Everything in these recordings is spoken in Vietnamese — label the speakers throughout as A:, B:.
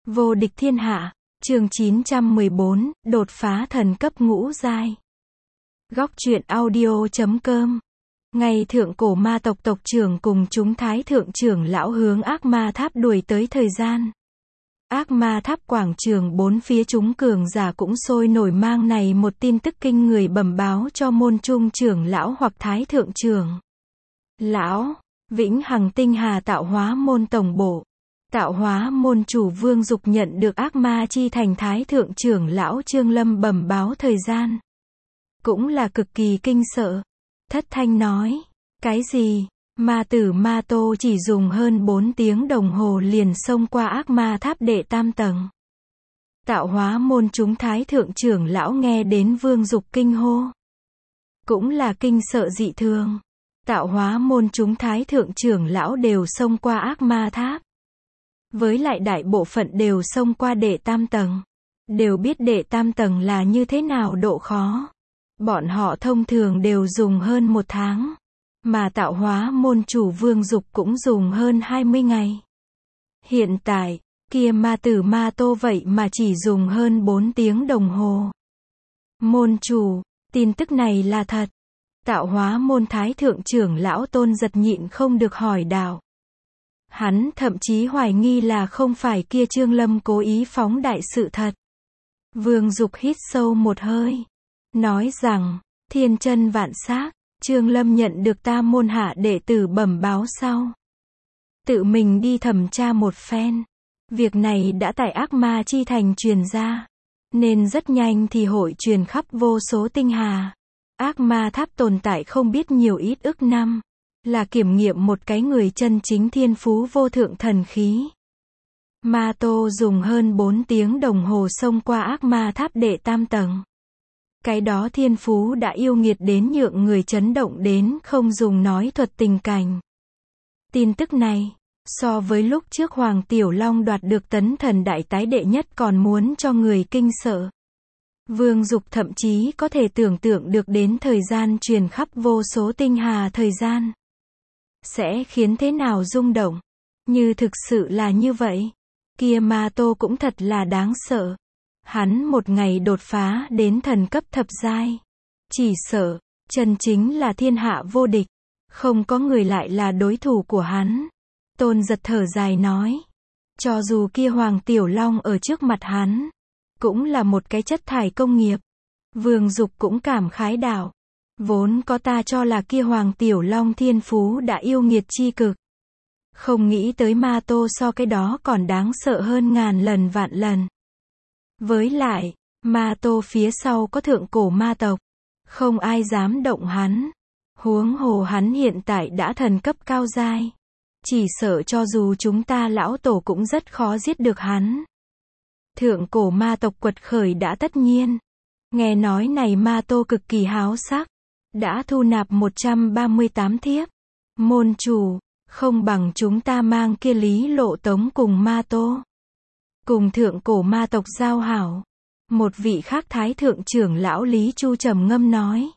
A: Vô địch thiên hạ, chương 914, đột phá thần cấp ngũ giai. Góc truyện audio.com. Ngày thượng cổ ma tộc tộc trưởng cùng chúng thái thượng trưởng lão hướng ác ma tháp đuổi tới thời gian. Ác ma tháp quảng trường bốn phía chúng cường giả cũng sôi nổi mang này một tin tức kinh người bẩm báo cho môn trung trưởng lão hoặc thái thượng trưởng lão. Vĩnh Hằng Tinh Hà tạo hóa môn tổng bộ. Tạo hóa môn chủ Vương Dục nhận được ác ma chi thành thái thượng trưởng lão Trương Lâm bẩm báo thời gian. Cũng là cực kỳ kinh sợ. Thất thanh nói, cái gì? Ma tử Ma Tô chỉ dùng hơn 4 tiếng đồng hồ liền xông qua ác ma tháp đệ tam tầng. Tạo hóa môn chúng thái thượng trưởng lão nghe đến Vương Dục kinh hô. Cũng là kinh sợ dị thường. Tạo hóa môn chúng thái thượng trưởng lão đều xông qua ác ma tháp. Với lại đại bộ phận đều xông qua đệ tam tầng. Đều biết đệ tam tầng là như thế nào độ khó. Bọn họ thông thường đều dùng hơn 1 tháng. Mà tạo hóa môn chủ Vương Dục cũng dùng hơn 20 ngày. Hiện tại, kia ma tử Ma Tô vậy mà chỉ dùng hơn 4 tiếng đồng hồ. Môn chủ, tin tức này là thật. Tạo hóa môn thái thượng trưởng lão Tôn Giật nhịn không được hỏi đạo. Hắn thậm chí hoài nghi là không phải kia Trương Lâm cố ý phóng đại sự thật. Vương Dục hít sâu một hơi. Nói rằng, thiên chân vạn xác, Trương Lâm nhận được ta môn hạ đệ tử bẩm báo sau. Tự mình đi thẩm tra một phen. Việc này đã tại ác ma chi thành truyền ra. Nên rất nhanh thì hội truyền khắp vô số tinh hà. Ác ma tháp tồn tại không biết nhiều ít ức năm. Là kiểm nghiệm một cái người chân chính thiên phú vô thượng thần khí. Ma Tô dùng hơn 4 tiếng đồng hồ xông qua ác ma tháp đệ tam tầng. Cái đó thiên phú đã yêu nghiệt đến nhượng người chấn động đến không dùng nói thuật tình cảnh. Tin tức này, so với lúc trước Hoàng Tiểu Long đoạt được tấn thần đại tái đệ nhất còn muốn cho người kinh sợ. Vương Dục thậm chí có thể tưởng tượng được đến thời gian truyền khắp vô số tinh hà thời gian. Sẽ khiến thế nào rung động? Như thực sự là như vậy. Kia Ma Tô cũng thật là đáng sợ. Hắn một ngày đột phá đến thần cấp thập giai. Chỉ sợ, chân chính là thiên hạ vô địch. Không có người lại là đối thủ của hắn. Tôn Giật thở dài nói. Cho dù kia Hoàng Tiểu Long ở trước mặt hắn. Cũng là một cái chất thải công nghiệp. Vương Dục cũng cảm khái đạo. Vốn có ta cho là kia Hoàng Tiểu Long thiên phú đã yêu nghiệt chi cực. Không nghĩ tới Ma Tô so cái đó còn đáng sợ hơn ngàn lần vạn lần. Với lại, Ma Tô phía sau có thượng cổ ma tộc. Không ai dám động hắn. Huống hồ hắn hiện tại đã thần cấp cao giai. Chỉ sợ cho dù chúng ta lão tổ cũng rất khó giết được hắn. Thượng cổ ma tộc quật khởi đã tất nhiên. Nghe nói này Ma Tô cực kỳ háo sắc. Đã thu nạp 138 thiếp. Môn chủ, không bằng chúng ta mang kia Lý Lộ tống cùng Ma Tô. Cùng thượng cổ ma tộc giao hảo. Một vị khác thái thượng trưởng lão Lý Chu trầm ngâm nói.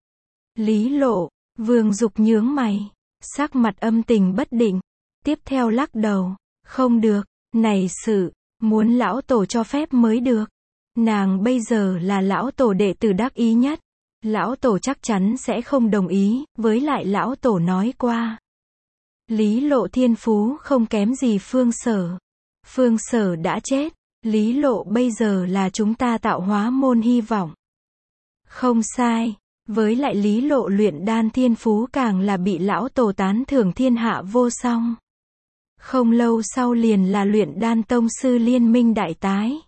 A: Lý Lộ, Vương Dục nhướng mày. Sắc mặt âm tình bất định. Tiếp theo lắc đầu. Không được, này sự, muốn lão tổ cho phép mới được. Nàng bây giờ là lão tổ đệ tử đắc ý nhất. Lão tổ chắc chắn sẽ không đồng ý, với lại lão tổ nói qua. Lý Lộ thiên phú không kém gì Phương Sở. Phương Sở đã chết, Lý Lộ bây giờ là chúng ta tạo hóa môn hy vọng. Không sai, với lại Lý Lộ luyện đan thiên phú càng là bị lão tổ tán thưởng thiên hạ vô song. Không lâu sau liền là luyện đan tông sư liên minh đại tái.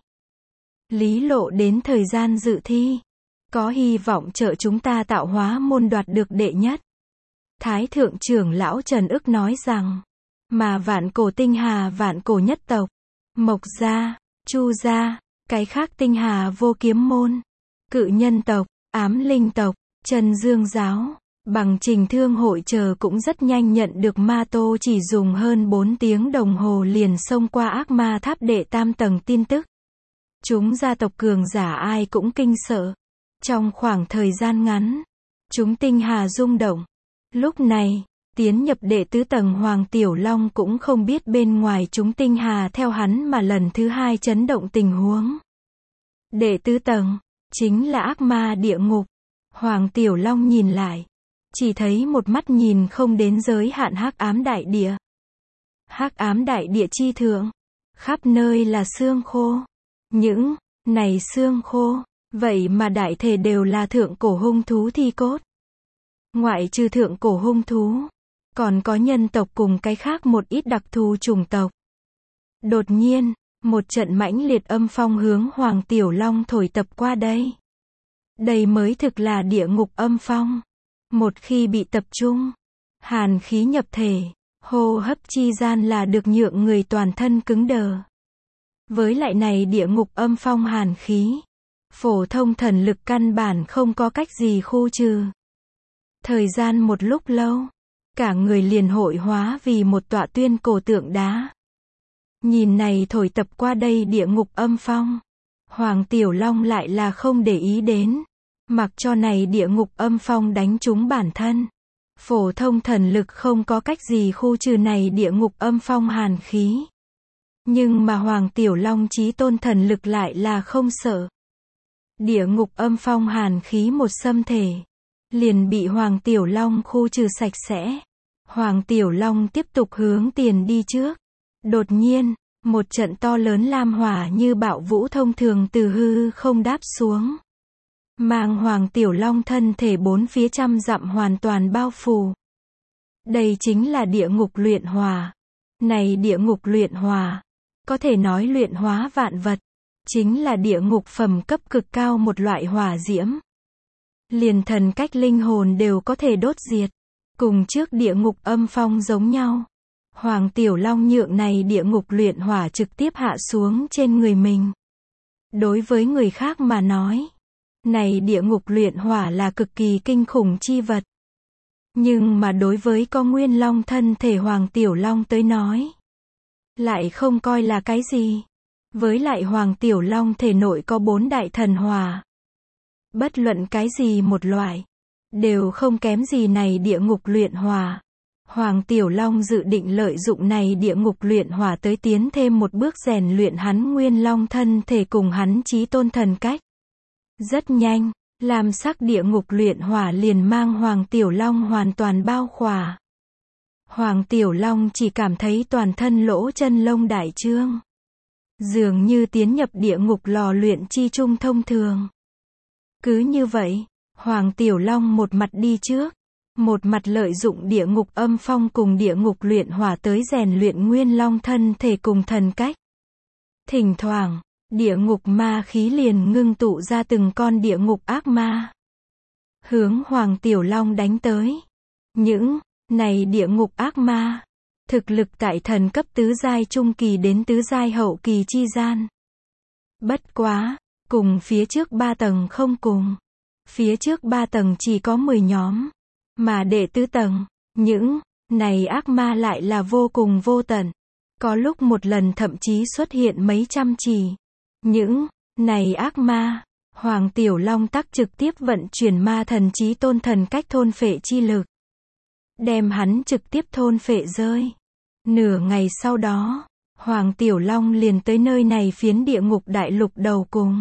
A: Lý Lộ đến thời gian dự thi. Có hy vọng trợ chúng ta tạo hóa môn đoạt được đệ nhất. Thái thượng trưởng lão Trần Ức nói rằng. Mà vạn cổ tinh hà vạn cổ nhất tộc. Mộc gia, Chu gia, cái khác tinh hà vô kiếm môn. Cự nhân tộc, ám linh tộc, Trần Dương giáo. Bằng Trình Thương hội chờ cũng rất nhanh nhận được Ma Tô chỉ dùng hơn 4 tiếng đồng hồ liền xông qua ác ma tháp đệ tam tầng tin tức. Chúng gia tộc cường giả ai cũng kinh sợ. Trong khoảng thời gian ngắn, chúng tinh hà rung động. Lúc này, Tiến nhập đệ tứ tầng, Hoàng Tiểu Long cũng không biết bên ngoài chúng tinh hà theo hắn mà lần thứ hai chấn động tình huống. Đệ tứ tầng, chính là ác ma địa ngục. Hoàng Tiểu Long nhìn lại, chỉ thấy một mắt nhìn không đến giới hạn hắc ám đại địa. Hắc ám đại địa chi thượng, khắp nơi là xương khô. Những này xương khô, vậy mà đại thể đều là thượng cổ hung thú thi cốt. Ngoại trừ thượng cổ hung thú, còn có nhân tộc cùng cái khác một ít đặc thù chủng tộc. Đột nhiên, một trận mãnh liệt âm phong hướng Hoàng Tiểu Long thổi tập qua đây. Đây mới thực là địa ngục âm phong. Một khi bị tập trung, hàn khí nhập thể, hô hấp chi gian là được nhượng người toàn thân cứng đờ. Với lại này địa ngục âm phong hàn khí, phổ thông thần lực căn bản không có cách gì khu trừ. Thời gian một lúc lâu, cả người liền hội hóa vì một tọa tuyên cổ tượng đá. Nhìn này thổi tập qua đây địa ngục âm phong, Hoàng Tiểu Long lại là không để ý đến, mặc cho này địa ngục âm phong đánh trúng bản thân. Phổ thông thần lực không có cách gì khu trừ này địa ngục âm phong hàn khí. Nhưng mà Hoàng Tiểu Long chí tôn thần lực lại là không sợ. Địa ngục âm phong hàn khí một xâm thể, liền bị Hoàng Tiểu Long khu trừ sạch sẽ. Hoàng Tiểu Long tiếp tục hướng tiền đi trước. Đột nhiên, một trận to lớn lam hỏa như bạo vũ thông thường từ hư không đáp xuống. Mang Hoàng Tiểu Long thân thể bốn phía trăm dặm hoàn toàn bao phủ. Đây chính là địa ngục luyện hỏa. Này địa ngục luyện hỏa, có thể nói luyện hóa vạn vật, chính là địa ngục phẩm cấp cực cao một loại hỏa diễm. Liền thần cách linh hồn đều có thể đốt diệt. Cùng trước địa ngục âm phong giống nhau. Hoàng Tiểu Long nhượng này địa ngục luyện hỏa trực tiếp hạ xuống trên người mình. Đối với người khác mà nói, này địa ngục luyện hỏa là cực kỳ kinh khủng chi vật. Nhưng mà đối với có nguyên long thân thể Hoàng Tiểu Long tới nói, lại không coi là cái gì. Với lại Hoàng Tiểu Long thể nội có 4 đại thần hỏa. Bất luận cái gì một loại, đều không kém gì này địa ngục luyện hỏa. Hoàng Tiểu Long dự định lợi dụng này địa ngục luyện hỏa tới tiến thêm một bước rèn luyện hắn nguyên long thân thể cùng hắn chí tôn thần cách. Rất nhanh, lam sắc địa ngục luyện hỏa liền mang Hoàng Tiểu Long hoàn toàn bao khỏa. Hoàng Tiểu Long chỉ cảm thấy toàn thân lỗ chân lông đại trương. Dường như tiến nhập địa ngục lò luyện chi trung thông thường. Cứ như vậy, Hoàng Tiểu Long một mặt đi trước, một mặt lợi dụng địa ngục âm phong cùng địa ngục luyện hỏa tới rèn luyện nguyên long thân thể cùng thần cách. Thỉnh thoảng, địa ngục ma khí liền ngưng tụ ra từng con địa ngục ác ma, hướng Hoàng Tiểu Long đánh tới. Những này địa ngục ác ma, thực lực tại thần cấp tứ giai trung kỳ đến tứ giai hậu kỳ chi gian. Bất quá, cùng phía trước 3 tầng không cùng. Phía trước 3 tầng chỉ có 10 nhóm, mà đệ tứ tầng, những này ác ma lại là vô cùng vô tận. Có lúc một lần thậm chí xuất hiện mấy trăm chỉ. Những này ác ma, Hoàng Tiểu Long tắc trực tiếp vận chuyển ma thần chí tôn thần cách thôn phệ chi lực, đem hắn trực tiếp thôn phệ rơi. Nửa ngày sau đó, Hoàng Tiểu Long liền tới nơi này phiến địa ngục đại lục đầu cùng.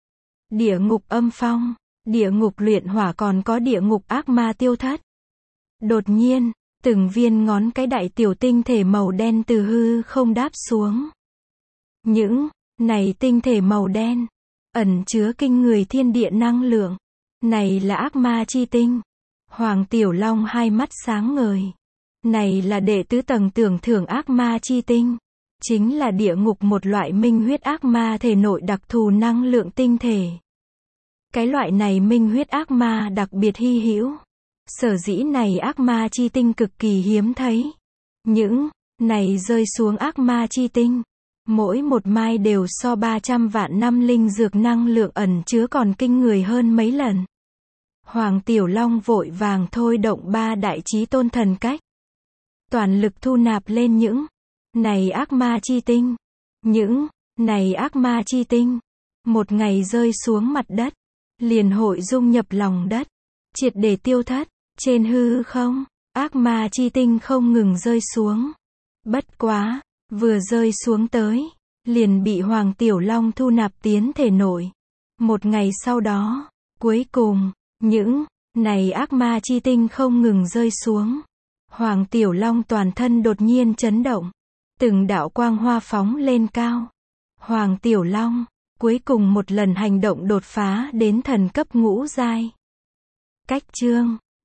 A: Địa ngục âm phong, địa ngục luyện hỏa còn có địa ngục ác ma tiêu thất. Đột nhiên, từng viên ngón cái đại tiểu tinh thể màu đen từ hư không đáp xuống. Những này tinh thể màu đen, ẩn chứa kinh người thiên địa năng lượng. Này là ác ma chi tinh. Hoàng Tiểu Long hai mắt sáng ngời. Này là đệ tứ tầng tưởng thưởng ác ma chi tinh. Chính là địa ngục một loại minh huyết ác ma thể nội đặc thù năng lượng tinh thể. Cái loại này minh huyết ác ma đặc biệt hy hữu. Sở dĩ này ác ma chi tinh cực kỳ hiếm thấy. Những này rơi xuống ác ma chi tinh, mỗi một mai đều so 300 vạn năm linh dược năng lượng ẩn chứa còn kinh người hơn mấy lần. Hoàng Tiểu Long vội vàng thôi động 3 đại chí tôn thần cách, toàn lực thu nạp lên những này ác ma chi tinh. Những này ác ma chi tinh, một ngày rơi xuống mặt đất, liền hội dung nhập lòng đất, triệt để tiêu thất. Trên hư không, ác ma chi tinh không ngừng rơi xuống. Bất quá, vừa rơi xuống tới, liền bị Hoàng Tiểu Long thu nạp tiến thể nội. Một ngày sau đó, cuối cùng, những này ác ma chi tinh không ngừng rơi xuống. Hoàng Tiểu Long toàn thân đột nhiên chấn động. Từng đạo quang hoa phóng lên cao. Hoàng Tiểu Long, cuối cùng một lần hành động đột phá đến thần cấp ngũ giai. Cách chương